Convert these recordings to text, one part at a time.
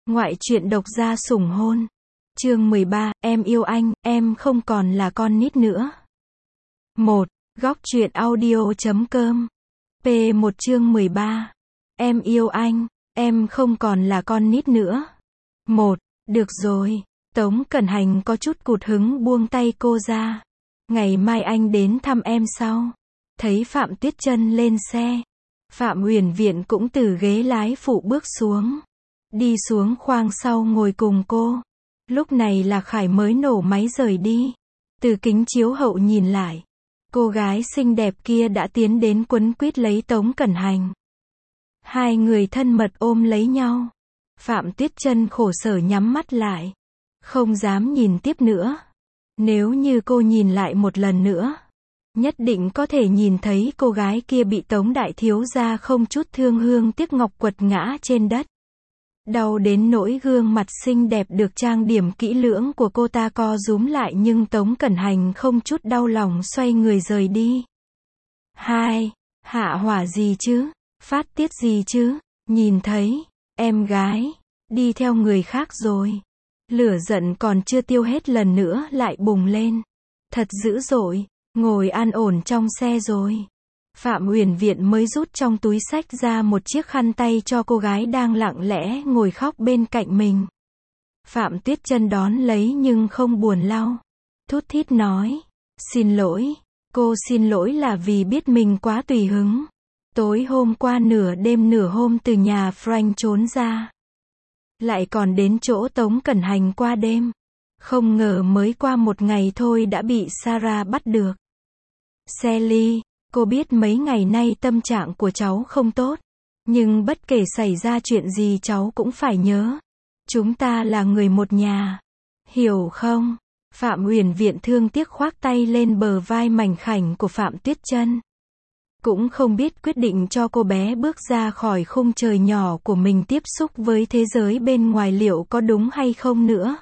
Ngoại truyện độc gia sủng hôn. Chương 13, em yêu anh, em không còn là con nít nữa. 1. Góc truyện audio.com. P1 chương 13. Em yêu anh, em không còn là con nít nữa. 1. Được rồi. Tống Cẩn Hành có chút cụt hứng buông tay cô ra. Ngày mai anh đến thăm em sau. Thấy Phạm Tuyết Chân lên xe, Phạm Uyển Viện cũng từ ghế lái phụ bước xuống. Đi xuống khoang sau ngồi cùng cô. Lúc này Lạc Khải mới nổ máy rời đi. Từ kính chiếu hậu nhìn lại, cô gái xinh đẹp kia đã tiến đến quấn quýt lấy Tống Cẩn Hành. Hai người thân mật ôm lấy nhau. Phạm Tuyết Chân khổ sở nhắm mắt lại, không dám nhìn tiếp nữa. Nếu như cô nhìn lại một lần nữa, nhất định có thể nhìn thấy cô gái kia bị Tống đại thiếu gia không chút thương hương tiếc ngọc quật ngã trên đất. Đau đến nỗi gương mặt xinh đẹp được trang điểm kỹ lưỡng của cô ta co rúm lại, nhưng Tống Cẩn Hành không chút đau lòng xoay người rời đi. 2. Hạ hỏa gì chứ? Phát tiết gì chứ? Nhìn thấy em gái đi theo người khác rồi, lửa giận còn chưa tiêu hết lần nữa lại bùng lên. Thật dữ dội. Ngồi an ổn trong xe rồi, Phạm Uyển Viện mới rút trong túi xách ra một chiếc khăn tay cho cô gái đang lặng lẽ ngồi khóc bên cạnh mình. Phạm Tuyết Chân đón lấy nhưng không buồn lau. Thút thít nói, xin lỗi, cô xin lỗi là vì biết mình quá tùy hứng. Tối hôm qua nửa đêm nửa hôm từ nhà Frank trốn ra, lại còn đến chỗ Tống Cẩn Hành qua đêm. Không ngờ mới qua một ngày thôi đã bị Sarah bắt được. Sally, cô biết mấy ngày nay tâm trạng của cháu không tốt, nhưng bất kể xảy ra chuyện gì cháu cũng phải nhớ. Chúng ta là người một nhà. Hiểu không? Phạm Uyển Viện thương tiếc khoác tay lên bờ vai mảnh khảnh của Phạm Tuyết Chân. Cũng không biết quyết định cho cô bé bước ra khỏi khung trời nhỏ của mình tiếp xúc với thế giới bên ngoài liệu có đúng hay không nữa.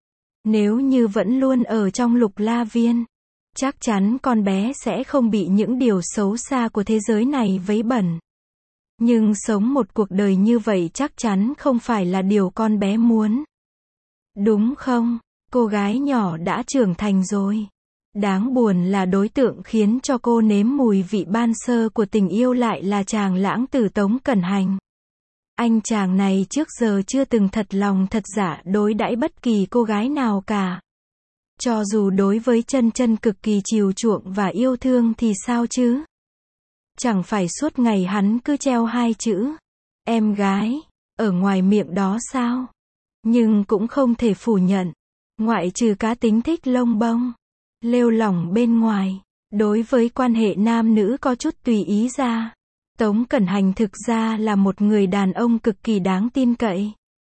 Nếu như vẫn luôn ở trong Lục La Viên, chắc chắn con bé sẽ không bị những điều xấu xa của thế giới này vấy bẩn. Nhưng sống một cuộc đời như vậy chắc chắn không phải là điều con bé muốn. Đúng không? Cô gái nhỏ đã trưởng thành rồi. Đáng buồn là đối tượng khiến cho cô nếm mùi vị ban sơ của tình yêu lại là chàng lãng tử Tống Cẩn Hành. Anh chàng này trước giờ chưa từng thật lòng thật dạ đối đãi bất kỳ cô gái nào cả. Cho dù đối với Chân Chân cực kỳ chiều chuộng và yêu thương thì sao chứ? Chẳng phải suốt ngày hắn cứ treo hai chữ em gái ở ngoài miệng đó sao? Nhưng cũng không thể phủ nhận, ngoại trừ cá tính thích lông bông, lêu lỏng bên ngoài, đối với quan hệ nam nữ có chút tùy ý ra, Tống Cẩn Hành thực ra là một người đàn ông cực kỳ đáng tin cậy.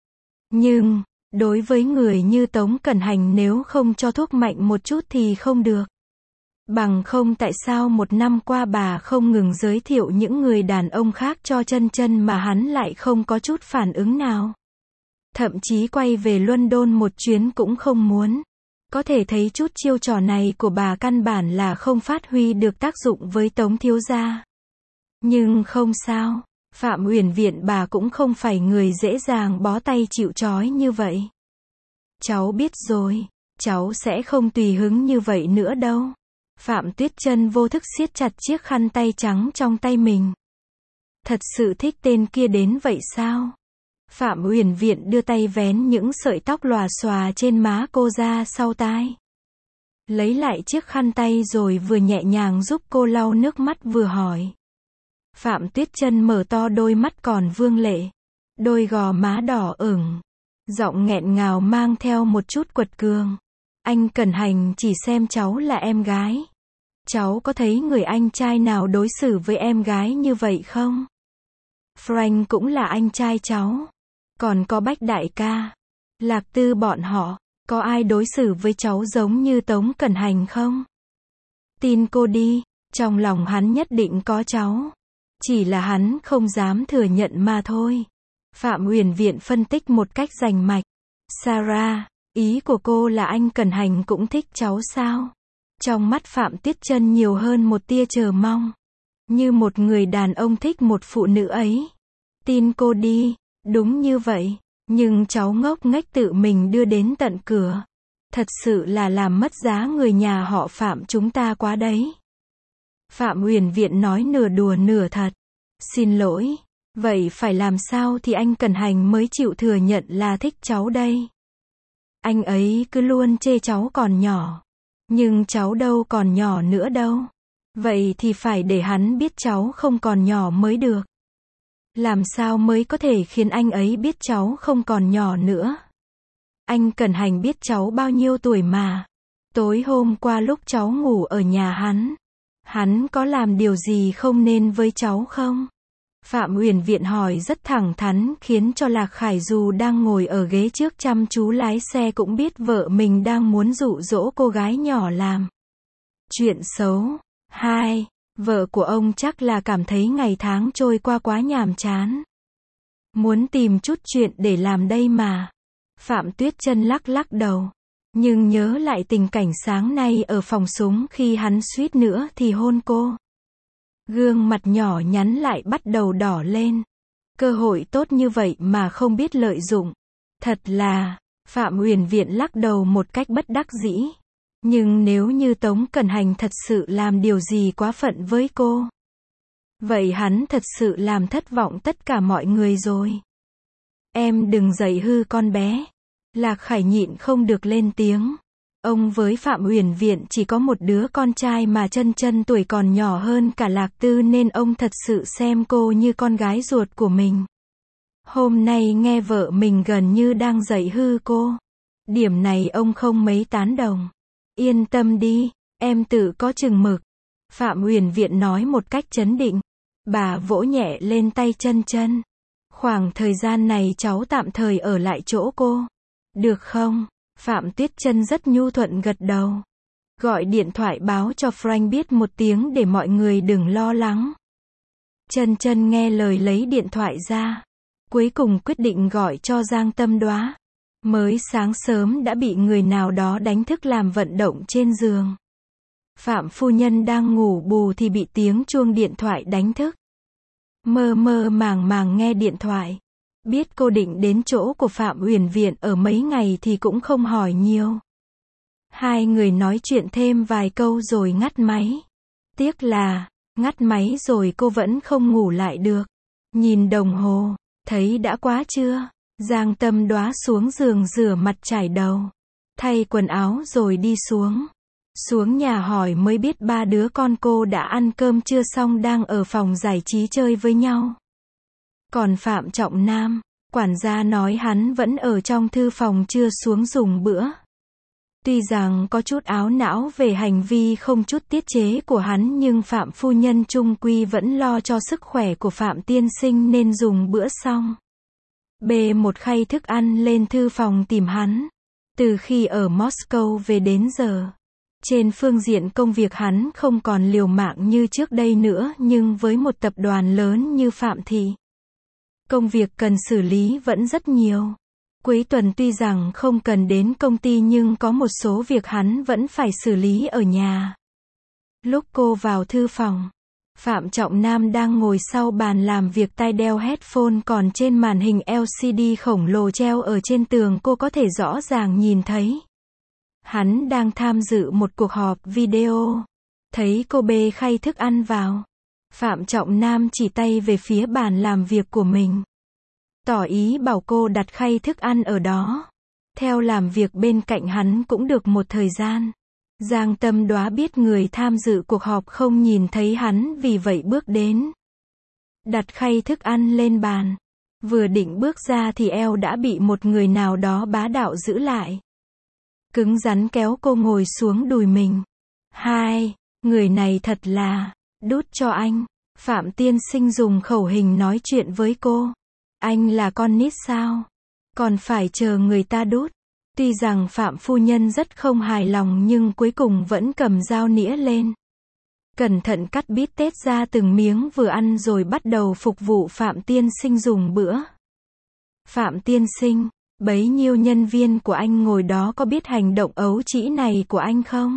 Nhưng đối với người như Tống Cẩn Hành nếu không cho thuốc mạnh một chút thì không được. Bằng không tại sao một năm qua bà không ngừng giới thiệu những người đàn ông khác cho Chân Chân mà hắn lại không có chút phản ứng nào. Thậm chí quay về London một chuyến cũng không muốn. Có thể thấy chút chiêu trò này của bà căn bản là không phát huy được tác dụng với Tống thiếu gia. Nhưng không sao. Phạm Uyển Viện bà cũng không phải người dễ dàng bó tay chịu trói như vậy. Cháu biết rồi, cháu sẽ không tùy hứng như vậy nữa đâu. Phạm Tuyết Chân vô thức siết chặt chiếc khăn tay trắng trong tay mình. Thật sự thích tên kia đến vậy sao? Phạm Uyển Viện đưa tay vén những sợi tóc lòa xòa trên má cô ra sau tai. Lấy lại chiếc khăn tay rồi vừa nhẹ nhàng giúp cô lau nước mắt vừa hỏi. Phạm Tuyết Chân mở to đôi mắt còn vương lệ, đôi gò má đỏ ửng, giọng nghẹn ngào mang theo một chút quật cường. Anh Cẩn Hành chỉ xem cháu là em gái. Cháu có thấy người anh trai nào đối xử với em gái như vậy không? Frank cũng là anh trai cháu. Còn có Bách đại ca, Lạc Tư bọn họ, có ai đối xử với cháu giống như Tống Cẩn Hành không? Tin cô đi, trong lòng hắn nhất định có cháu. Chỉ là hắn không dám thừa nhận mà thôi. Phạm Uyển Viện phân tích một cách rành mạch. Sarah, ý của cô là anh Cẩn Hành cũng thích cháu sao? Trong mắt Phạm Tuyết Chân nhiều hơn một tia chờ mong. Như một người đàn ông thích một phụ nữ ấy. Tin cô đi, đúng như vậy. Nhưng cháu ngốc nghếch tự mình đưa đến tận cửa. Thật sự là làm mất giá người nhà họ Phạm chúng ta quá đấy. Phạm Huyền Viện nói nửa đùa nửa thật. Xin lỗi. Vậy phải làm sao thì anh Cẩn Hành mới chịu thừa nhận là thích cháu đây? Anh ấy cứ luôn chê cháu còn nhỏ. Nhưng cháu đâu còn nhỏ nữa đâu. Vậy thì phải để hắn biết cháu không còn nhỏ mới được. Làm sao mới có thể khiến anh ấy biết cháu không còn nhỏ nữa? Anh Cẩn Hành biết cháu bao nhiêu tuổi mà. Tối hôm qua lúc cháu ngủ ở nhà hắn có làm điều gì không nên với cháu không? Phạm Huyền Viện hỏi rất thẳng thắn khiến cho Lạc Khải dù đang ngồi ở ghế trước chăm chú lái xe cũng biết vợ mình đang muốn dụ dỗ cô gái nhỏ làm chuyện xấu. 2. Vợ của ông chắc là cảm thấy ngày tháng trôi qua quá nhàm chán. Muốn tìm chút chuyện để làm đây mà. Phạm Tuyết Chân lắc lắc đầu. Nhưng nhớ lại tình cảnh sáng nay ở phòng súng khi hắn suýt nữa thì hôn cô. Gương mặt nhỏ nhắn lại bắt đầu đỏ lên. Cơ hội tốt như vậy mà không biết lợi dụng. Thật là, Phạm Huyền Viện lắc đầu một cách bất đắc dĩ. Nhưng nếu như Tống Cẩn Hành thật sự làm điều gì quá phận với cô, vậy hắn thật sự làm thất vọng tất cả mọi người rồi. Em đừng dạy hư con bé. Lạc Khải nhịn không được lên tiếng. Ông với Phạm Huyền Viện chỉ có một đứa con trai mà Chân Chân tuổi còn nhỏ hơn cả Lạc Tư nên ông thật sự xem cô như con gái ruột của mình. Hôm nay nghe vợ mình gần như đang dạy hư cô. Điểm này ông không mấy tán đồng. Yên tâm đi, em tự có chừng mực. Phạm Huyền Viện nói một cách trấn định. Bà vỗ nhẹ lên tay Chân Chân. Khoảng thời gian này cháu tạm thời ở lại chỗ cô. Được không? Phạm Tuyết Chân rất nhu thuận gật đầu. Gọi điện thoại báo cho Frank biết một tiếng để mọi người đừng lo lắng. Chân Chân nghe lời lấy điện thoại ra. Cuối cùng quyết định gọi cho Giang Tâm Đoá. Mới sáng sớm đã bị người nào đó đánh thức làm vận động trên giường. Phạm phu nhân đang ngủ bù thì bị tiếng chuông điện thoại đánh thức. Mơ mơ màng màng nghe điện thoại. Biết cô định đến chỗ của Phạm Huyền Viện ở mấy ngày thì cũng không hỏi nhiều. Hai người nói chuyện thêm vài câu rồi ngắt máy. Tiếc là, ngắt máy rồi cô vẫn không ngủ lại được. Nhìn đồng hồ, thấy đã quá trưa. Giang Tâm Đoá xuống giường rửa mặt chải đầu. Thay quần áo rồi đi xuống. Xuống nhà hỏi mới biết ba đứa con cô đã ăn cơm trưa xong đang ở phòng giải trí chơi với nhau. Còn Phạm Trọng Nam, quản gia nói hắn vẫn ở trong thư phòng chưa xuống dùng bữa. Tuy rằng có chút áo não về hành vi không chút tiết chế của hắn nhưng Phạm phu nhân chung quy vẫn lo cho sức khỏe của Phạm tiên sinh nên dùng bữa xong. Bê một khay thức ăn lên thư phòng tìm hắn. Từ khi ở Moscow về đến giờ, trên phương diện công việc hắn không còn liều mạng như trước đây nữa nhưng với một tập đoàn lớn như Phạm Thị, công việc cần xử lý vẫn rất nhiều. Cuối tuần tuy rằng không cần đến công ty nhưng có một số việc hắn vẫn phải xử lý ở nhà. Lúc cô vào thư phòng, Phạm Trọng Nam đang ngồi sau bàn làm việc tai đeo headphone còn trên màn hình LCD khổng lồ treo ở trên tường cô có thể rõ ràng nhìn thấy. Hắn đang tham dự một cuộc họp video. Thấy cô bê khay thức ăn vào. Phạm Trọng Nam chỉ tay về phía bàn làm việc của mình. Tỏ ý bảo cô đặt khay thức ăn ở đó. Theo làm việc bên cạnh hắn cũng được một thời gian. Giang Tâm Đoá biết người tham dự cuộc họp không nhìn thấy hắn vì vậy bước đến. Đặt khay thức ăn lên bàn. Vừa định bước ra thì eo đã bị một người nào đó bá đạo giữ lại. Cứng rắn kéo cô ngồi xuống đùi mình. Hai, người này thật là, đút cho anh. Phạm tiên sinh dùng khẩu hình nói chuyện với cô. Anh là con nít sao? Còn phải chờ người ta đút. Tuy rằng Phạm phu nhân rất không hài lòng nhưng cuối cùng vẫn cầm dao nĩa lên. Cẩn thận cắt bít tết ra từng miếng vừa ăn rồi bắt đầu phục vụ Phạm tiên sinh dùng bữa. Phạm tiên sinh, bấy nhiêu nhân viên của anh ngồi đó có biết hành động ấu trĩ này của anh không?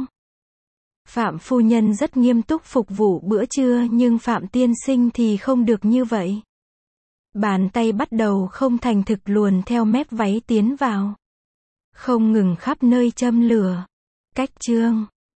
Phạm phu nhân rất nghiêm túc phục vụ bữa trưa nhưng Phạm tiên sinh thì không được như vậy. Bàn tay bắt đầu không thành thực luồn theo mép váy tiến vào. Không ngừng khắp nơi châm lửa. Cách chương